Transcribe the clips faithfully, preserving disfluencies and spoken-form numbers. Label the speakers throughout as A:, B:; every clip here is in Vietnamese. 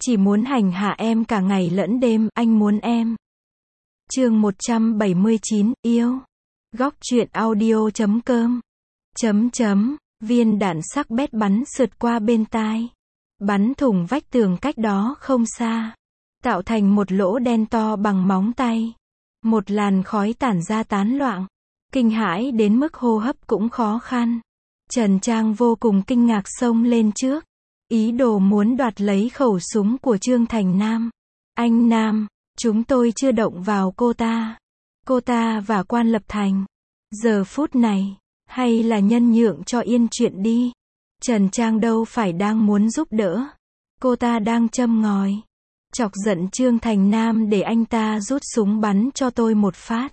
A: Chỉ muốn hành hạ em cả ngày lẫn đêm, anh muốn em. Chương một trăm bảy mươi chín, yêu. Góc truyện audio chấm com. Chấm chấm, viên đạn sắc bét bắn sượt qua bên tai. Bắn thủng vách tường cách đó không xa. Tạo thành một lỗ đen to bằng móng tay. Một làn khói tản ra tán loạn. Kinh hãi đến mức hô hấp cũng khó khăn. Trần Trang vô cùng kinh ngạc xông lên trước. Ý đồ muốn đoạt lấy khẩu súng của Trương Thành Nam. Anh Nam, chúng tôi chưa động vào cô ta. Cô ta và Quan Lập Thành. Giờ phút này, hay là nhân nhượng cho yên chuyện đi. Trần Trang đâu phải đang muốn giúp đỡ. Cô ta đang châm ngòi. Chọc giận Trương Thành Nam để anh ta rút súng bắn cho tôi một phát.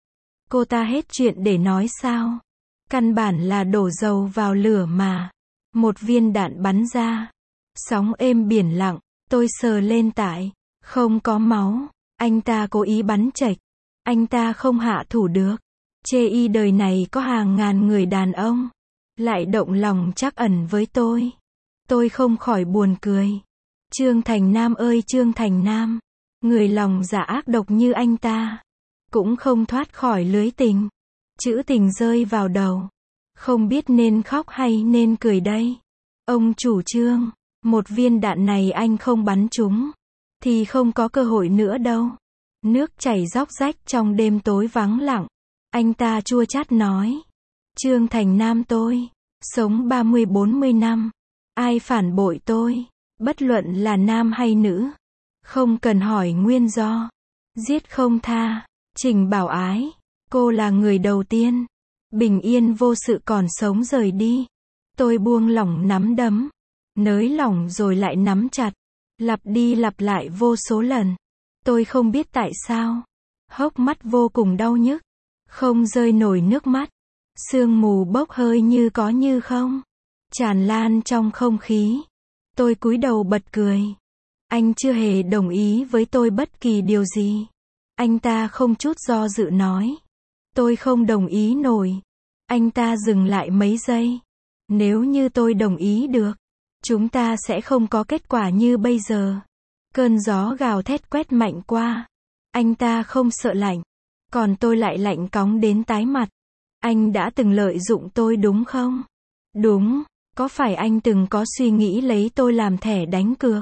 A: Cô ta hết chuyện để nói sao? Căn bản là đổ dầu vào lửa mà. Một viên đạn bắn ra. Sóng êm biển lặng, tôi sờ lên tại. Không có máu. Anh ta cố ý bắn chệch. Anh ta không hạ thủ được. Chê y đời này có hàng ngàn người đàn ông. Lại động lòng trắc ẩn với tôi. Tôi không khỏi buồn cười. Trương Thành Nam ơi Trương Thành Nam. Người lòng dạ ác độc như anh ta. Cũng không thoát khỏi lưới tình. Chữ tình rơi vào đầu. Không biết nên khóc hay nên cười đây. Ông chủ Trương. Một viên đạn này anh không bắn trúng. Thì không có cơ hội nữa đâu. Nước chảy róc rách trong đêm tối vắng lặng. Anh ta chua chát nói. Trương Thành Nam tôi. Sống ba mươi bốn mươi năm. Ai phản bội tôi. Bất luận là nam hay nữ. Không cần hỏi nguyên do. Giết không tha. Trình Bảo Ái. Cô là người đầu tiên. Bình yên vô sự còn sống rời đi. Tôi buông lỏng nắm đấm. Nới lỏng rồi lại nắm chặt. Lặp đi lặp lại vô số lần. Tôi không biết tại sao. Hốc mắt vô cùng đau nhức. Không rơi nổi nước mắt. Sương mù bốc hơi như có như không. Tràn lan trong không khí. Tôi cúi đầu bật cười. Anh chưa hề đồng ý với tôi bất kỳ điều gì. Anh ta không chút do dự nói. Tôi không đồng ý nổi. Anh ta dừng lại mấy giây. Nếu như tôi đồng ý được. Chúng ta sẽ không có kết quả như bây giờ. Cơn gió gào thét quét mạnh qua. Anh ta không sợ lạnh. Còn tôi lại lạnh cóng đến tái mặt. Anh đã từng lợi dụng tôi đúng không? Đúng. Có phải anh từng có suy nghĩ lấy tôi làm thẻ đánh cược?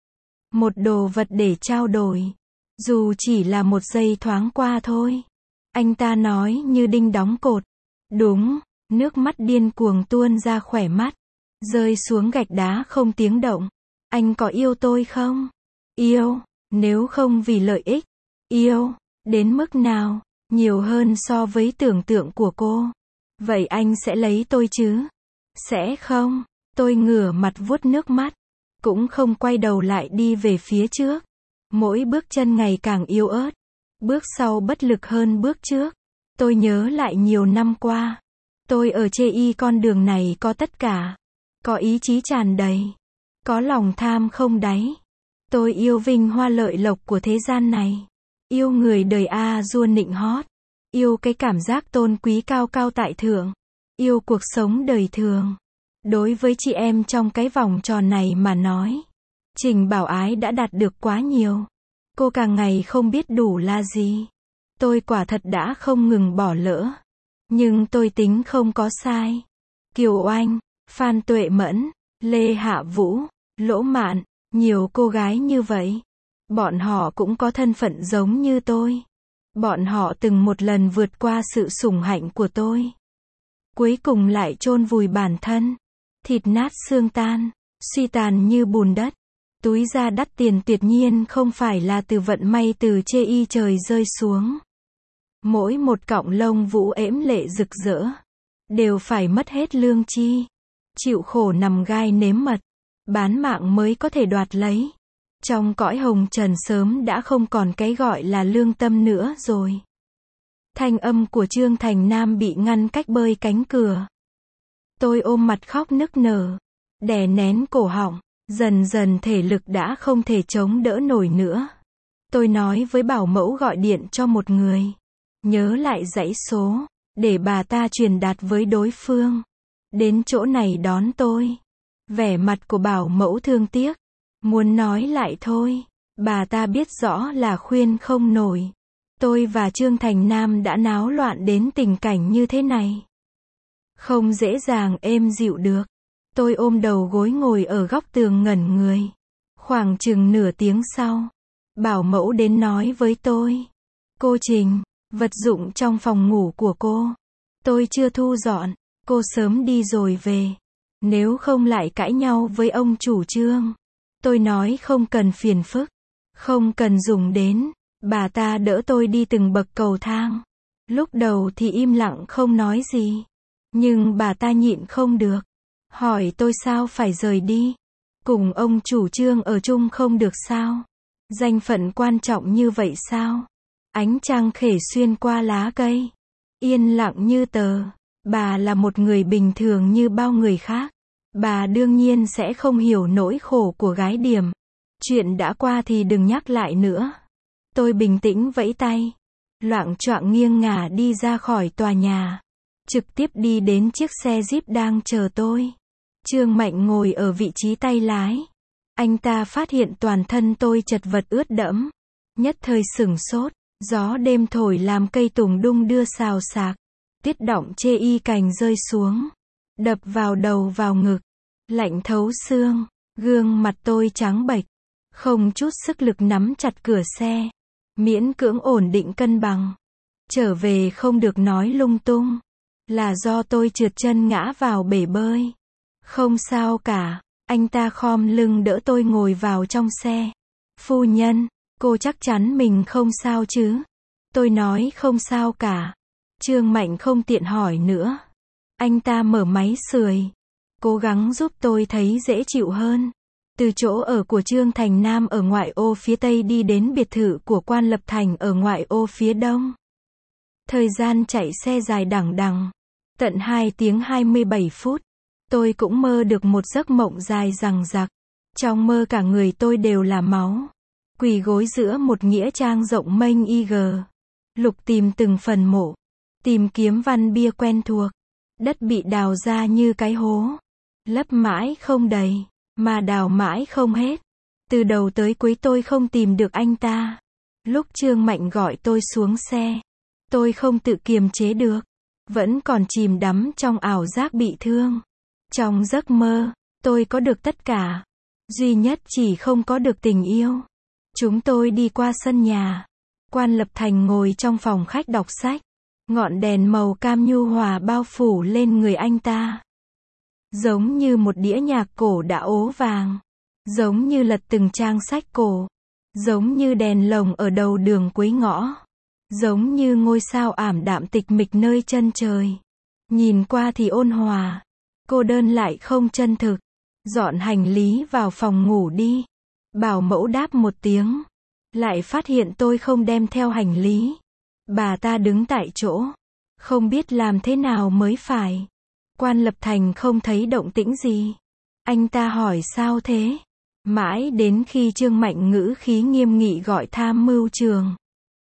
A: Một đồ vật để trao đổi. Dù chỉ là một giây thoáng qua thôi. Anh ta nói như đinh đóng cột. Đúng. Nước mắt điên cuồng tuôn ra khỏe mắt. Rơi xuống gạch đá không tiếng động. Anh có yêu tôi không? Yêu. Nếu không vì lợi ích. Yêu. Đến mức nào? Nhiều hơn so với tưởng tượng của cô. Vậy anh sẽ lấy tôi chứ? Sẽ không. Tôi ngửa mặt vuốt nước mắt. Cũng không quay đầu lại đi về phía trước. Mỗi bước chân ngày càng yếu ớt. Bước sau bất lực hơn bước trước. Tôi nhớ lại nhiều năm qua. Tôi ở chê y con đường này có tất cả. Có ý chí tràn đầy. Có lòng tham không đáy. Tôi yêu vinh hoa lợi lộc của thế gian này. Yêu người đời a dua nịnh hót. Yêu cái cảm giác tôn quý cao cao tại thượng. Yêu cuộc sống đời thường. Đối với chị em trong cái vòng tròn này mà nói. Trình Bảo Ái đã đạt được quá nhiều. Cô càng ngày không biết đủ là gì. Tôi quả thật đã không ngừng bỏ lỡ. Nhưng tôi tính không có sai. Kiều Oanh, Phan Tuệ Mẫn, Lê Hạ Vũ, Lỗ Mạn, nhiều cô gái như vậy. Bọn họ cũng có thân phận giống như tôi. Bọn họ từng một lần vượt qua sự sủng hạnh của tôi. Cuối cùng lại chôn vùi bản thân. Thịt nát xương tan, suy tàn như bùn đất. Túi da đắt tiền tuyệt nhiên không phải là từ vận may từ chê y trời rơi xuống. Mỗi một cọng lông vũ ếm lệ rực rỡ. Đều phải mất hết lương chi. Chịu khổ nằm gai nếm mật. Bán mạng mới có thể đoạt lấy. Trong cõi hồng trần sớm đã không còn cái gọi là lương tâm nữa rồi. Thanh âm của Trương Thành Nam bị ngăn cách bởi cánh cửa. Tôi ôm mặt khóc nức nở. Đè nén cổ họng. Dần dần thể lực đã không thể chống đỡ nổi nữa. Tôi nói với bảo mẫu gọi điện cho một người. Nhớ lại dãy số. Để bà ta truyền đạt với đối phương. Đến chỗ này đón tôi. Vẻ mặt của bảo mẫu thương tiếc. Muốn nói lại thôi. Bà ta biết rõ là khuyên không nổi. Tôi và Trương Thành Nam đã náo loạn đến tình cảnh như thế này. Không dễ dàng êm dịu được. Tôi ôm đầu gối ngồi ở góc tường ngẩn người. Khoảng chừng nửa tiếng sau, bảo mẫu đến nói với tôi. Cô Trình, vật dụng trong phòng ngủ của cô, tôi chưa thu dọn, cô sớm đi rồi về. Nếu không lại cãi nhau với ông chủ Trương. Tôi nói không cần phiền phức, không cần dùng đến. Bà ta đỡ tôi đi từng bậc cầu thang. Lúc đầu thì im lặng không nói gì. Nhưng bà ta nhịn không được. Hỏi tôi sao phải rời đi. Cùng ông chủ Trương ở chung không được sao? Danh phận quan trọng như vậy sao? Ánh trăng khể xuyên qua lá cây. Yên lặng như tờ. Bà là một người bình thường như bao người khác. Bà đương nhiên sẽ không hiểu nỗi khổ của gái điểm. Chuyện đã qua thì đừng nhắc lại nữa. Tôi bình tĩnh vẫy tay. Loạng choạng nghiêng ngả đi ra khỏi tòa nhà. Trực tiếp đi đến chiếc xe Jeep đang chờ tôi. Trương Mạnh ngồi ở vị trí tay lái. Anh ta phát hiện toàn thân tôi chật vật ướt đẫm. Nhất thời sửng sốt. Gió đêm thổi làm cây tùng đung đưa xào xạc. Tuyết đọng chê y cành rơi xuống. Đập vào đầu vào ngực. Lạnh thấu xương. Gương mặt tôi trắng bệch. Không chút sức lực nắm chặt cửa xe. Miễn cưỡng ổn định cân bằng. Trở về không được nói lung tung. Là do tôi trượt chân ngã vào bể bơi. Không sao cả. Anh ta khom lưng đỡ tôi ngồi vào trong xe. Phu nhân, cô chắc chắn mình không sao chứ? Tôi nói không sao cả. Trương Mạnh không tiện hỏi nữa. Anh ta mở máy sưởi. Cố gắng giúp tôi thấy dễ chịu hơn. Từ chỗ ở của Trương Thành Nam ở ngoại ô phía tây đi đến biệt thự của Quan Lập Thành ở ngoại ô phía đông. Thời gian chạy xe dài đằng đằng. Tận hai tiếng hai mươi bảy phút. Tôi cũng mơ được một giấc mộng dài dằng dặc. Trong mơ cả người tôi đều là máu. Quỳ gối giữa một nghĩa trang rộng mênh y gờ. Lục tìm từng phần mộ. Tìm kiếm văn bia quen thuộc. Đất bị đào ra như cái hố. Lấp mãi không đầy. Mà đào mãi không hết. Từ đầu tới cuối tôi không tìm được anh ta. Lúc Trương Mạnh gọi tôi xuống xe. Tôi không tự kiềm chế được. Vẫn còn chìm đắm trong ảo giác bị thương. Trong giấc mơ, tôi có được tất cả. Duy nhất chỉ không có được tình yêu. Chúng tôi đi qua sân nhà. Quan Lập Thành ngồi trong phòng khách đọc sách. Ngọn đèn màu cam nhu hòa bao phủ lên người anh ta. Giống như một đĩa nhạc cổ đã ố vàng. Giống như lật từng trang sách cổ. Giống như đèn lồng ở đầu đường cuối ngõ. Giống như ngôi sao ảm đạm tịch mịch nơi chân trời. Nhìn qua thì ôn hòa. Cô đơn lại không chân thực. Dọn hành lý vào phòng ngủ đi. Bảo mẫu đáp một tiếng. Lại phát hiện tôi không đem theo hành lý. Bà ta đứng tại chỗ. Không biết làm thế nào mới phải. Quan Lập Thành không thấy động tĩnh gì. Anh ta hỏi sao thế? Mãi đến khi Trương Mạnh ngữ khí nghiêm nghị gọi tham mưu trường.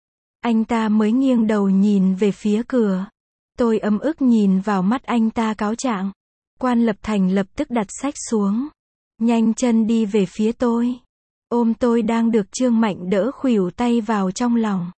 A: Anh ta mới nghiêng đầu nhìn về phía cửa. Tôi ấm ức nhìn vào mắt anh ta cáo trạng. Quan Lập Thành lập tức đặt sách xuống. Nhanh chân đi về phía tôi. Ôm tôi đang được Trương Mạnh đỡ khuỷu tay vào trong lòng.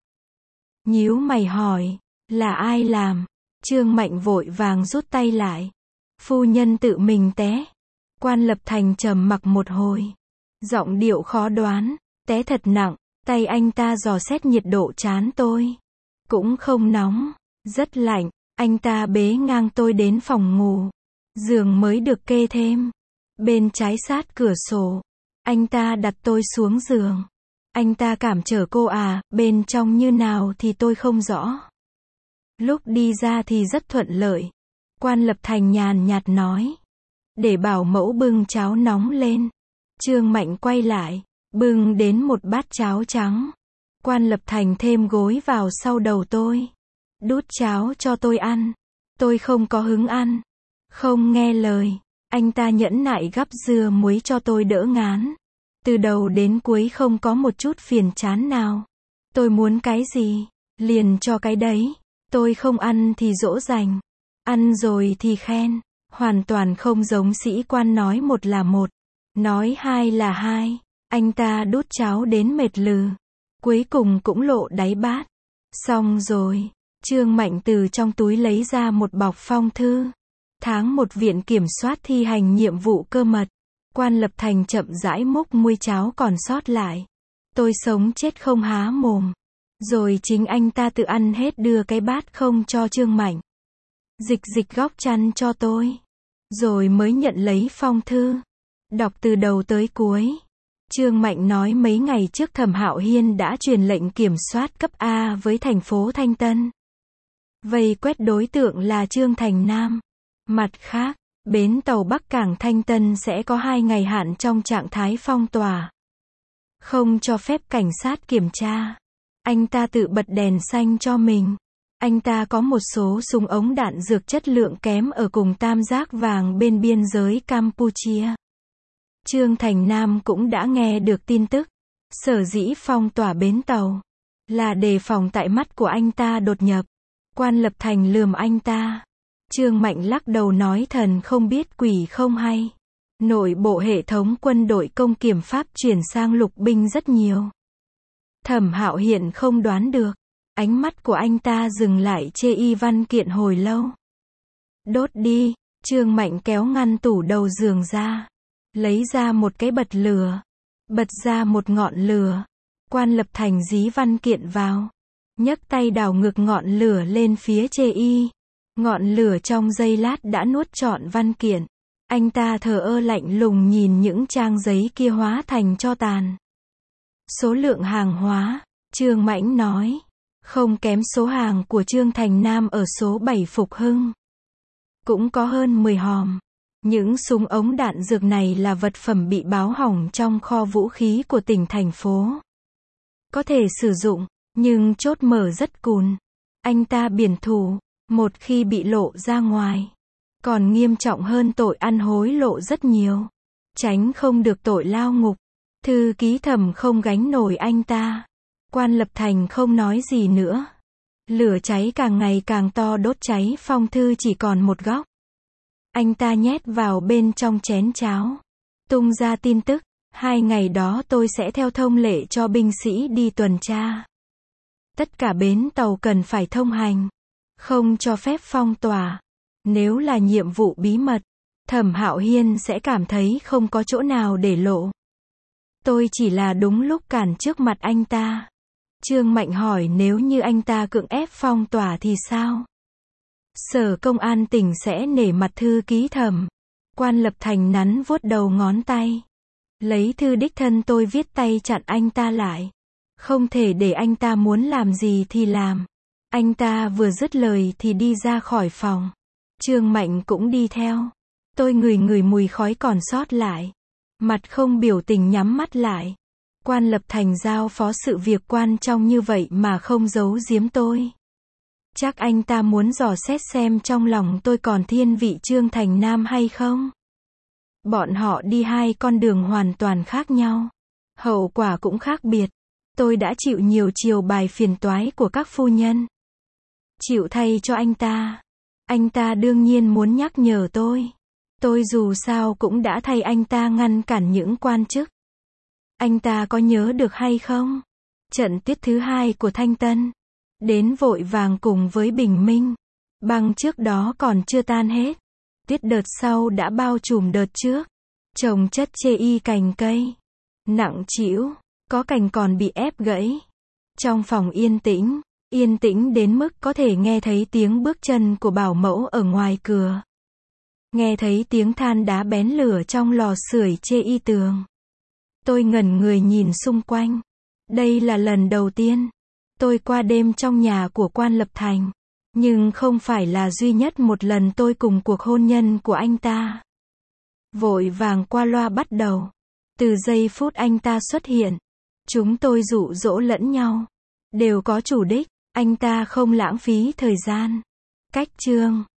A: Nhíu mày hỏi. Là ai làm? Trương Mạnh vội vàng rút tay lại. Phu nhân tự mình té. Quan Lập Thành trầm mặc một hồi. Giọng điệu khó đoán. Té thật nặng. Tay anh ta dò xét nhiệt độ trán tôi. Cũng không nóng. Rất lạnh. Anh ta bế ngang tôi đến phòng ngủ. Giường mới được kê thêm. Bên trái sát cửa sổ. Anh ta đặt tôi xuống giường. Anh ta cản trở cô à, bên trong như nào thì tôi không rõ. Lúc đi ra thì rất thuận lợi. Quan Lập Thành nhàn nhạt nói. Để bảo mẫu bưng cháo nóng lên. Trương Mạnh quay lại. Bưng đến một bát cháo trắng. Quan Lập Thành thêm gối vào sau đầu tôi. Đút cháo cho tôi ăn. Tôi không có hứng ăn. Không nghe lời. Anh ta nhẫn nại gắp dưa muối cho tôi đỡ ngán. Từ đầu đến cuối không có một chút phiền chán nào. Tôi muốn cái gì, liền cho cái đấy. Tôi không ăn thì dỗ dành. Ăn rồi thì khen. Hoàn toàn không giống sĩ quan nói một là một. Nói hai là hai. Anh ta đút cháo đến mệt lừ. Cuối cùng cũng lộ đáy bát. Xong rồi. Trương Mạnh từ trong túi lấy ra một bọc phong thư. Tháng một viện kiểm soát thi hành nhiệm vụ cơ mật. Quan Lập Thành chậm rãi múc muôi cháo còn sót lại. Tôi sống chết không há mồm. Rồi chính anh ta tự ăn hết đưa cái bát không cho Trương Mạnh. Dịch dịch góc chăn cho tôi. Rồi mới nhận lấy phong thư. Đọc từ đầu tới cuối. Trương Mạnh nói mấy ngày trước Thẩm Hạo Hiên đã truyền lệnh kiểm soát cấp A với thành phố Thanh Tân. Vây quét đối tượng là Trương Thành Nam. Mặt khác, bến tàu Bắc Cảng Thanh Tân sẽ có hai ngày hạn trong trạng thái phong tỏa. Không cho phép cảnh sát kiểm tra. Anh ta tự bật đèn xanh cho mình. Anh ta có một số súng ống đạn dược chất lượng kém ở cùng tam giác vàng bên biên giới Campuchia. Trương Thành Nam cũng đã nghe được tin tức. Sở dĩ phong tỏa bến tàu là đề phòng tại mắt của anh ta đột nhập. Quan Lập Thành lườm anh ta. Trương Mạnh lắc đầu nói thần không biết quỷ không hay. Nội bộ hệ thống quân đội công kiểm pháp chuyển sang lục binh rất nhiều. Thẩm Hạo hiện không đoán được. Ánh mắt của anh ta dừng lại chê y văn kiện hồi lâu. Đốt đi. Trương Mạnh kéo ngăn tủ đầu giường ra. Lấy ra một cái bật lửa. Bật ra một ngọn lửa. Quan Lập Thành dí văn kiện vào. Nhấc tay đảo ngược ngọn lửa lên phía chê y. Ngọn lửa trong giây lát đã nuốt trọn văn kiện. Anh ta thờ ơ lạnh lùng nhìn những trang giấy kia hóa thành tro tàn. Số lượng hàng hóa, Trương Mãnh nói, không kém số hàng của Trương Thành Nam ở số bảy Phục Hưng. Cũng có hơn mười hòm. Những súng ống đạn dược này là vật phẩm bị báo hỏng trong kho vũ khí của tỉnh thành phố. Có thể sử dụng, nhưng chốt mở rất cùn. Anh ta biển thủ, một khi bị lộ ra ngoài, còn nghiêm trọng hơn tội ăn hối lộ rất nhiều. Tránh không được tội lao ngục. Thư ký Thẩm không gánh nổi anh ta. Quan Lập Thành không nói gì nữa. Lửa cháy càng ngày càng to đốt cháy phong thư chỉ còn một góc. Anh ta nhét vào bên trong chén cháo. Tung ra tin tức. Hai ngày đó tôi sẽ theo thông lệ cho binh sĩ đi tuần tra. Tất cả bến tàu cần phải thông hành. Không cho phép phong tỏa. Nếu là nhiệm vụ bí mật, Thẩm Hạo Hiên sẽ cảm thấy không có chỗ nào để lộ. Tôi chỉ là đúng lúc cản trước mặt anh ta. Trương Mạnh hỏi nếu như anh ta cưỡng ép phong tỏa thì sao? Sở Công an tỉnh sẽ nể mặt thư ký Thẩm. Quan Lập Thành nắn vuốt đầu ngón tay. Lấy thư đích thân tôi viết tay chặn anh ta lại. Không thể để anh ta muốn làm gì thì làm. Anh ta vừa dứt lời thì đi ra khỏi phòng. Trương Mạnh cũng đi theo. Tôi ngửi ngửi mùi khói còn sót lại. Mặt không biểu tình nhắm mắt lại. Quan Lập Thành giao phó sự việc quan trọng như vậy mà không giấu giếm tôi. Chắc anh ta muốn dò xét xem trong lòng tôi còn thiên vị Trương Thành Nam hay không. Bọn họ đi hai con đường hoàn toàn khác nhau. Hậu quả cũng khác biệt. Tôi đã chịu nhiều chiều bài phiền toái của các phu nhân. Chịu thay cho anh ta. Anh ta đương nhiên muốn nhắc nhở tôi. Tôi dù sao cũng đã thay anh ta ngăn cản những quan chức. Anh ta có nhớ được hay không? Trận tiết thứ hai của Thanh Tân. Đến vội vàng cùng với bình minh. Băng trước đó còn chưa tan hết. Tiết đợt sau đã bao trùm đợt trước. Trồng chất chê y cành cây. Nặng trĩu. Có cành còn bị ép gãy. Trong phòng yên tĩnh. Yên tĩnh đến mức có thể nghe thấy tiếng bước chân của bảo mẫu ở ngoài cửa. Nghe thấy tiếng than đá bén lửa trong lò sưởi chê y tường. Tôi ngẩn người nhìn xung quanh. Đây là lần đầu tiên tôi qua đêm trong nhà của Quan Lập Thành. Nhưng không phải là duy nhất một lần tôi cùng cuộc hôn nhân của anh ta. Vội vàng qua loa bắt đầu. Từ giây phút anh ta xuất hiện, chúng tôi dụ dỗ lẫn nhau. Đều có chủ đích, anh ta không lãng phí thời gian. Cách chương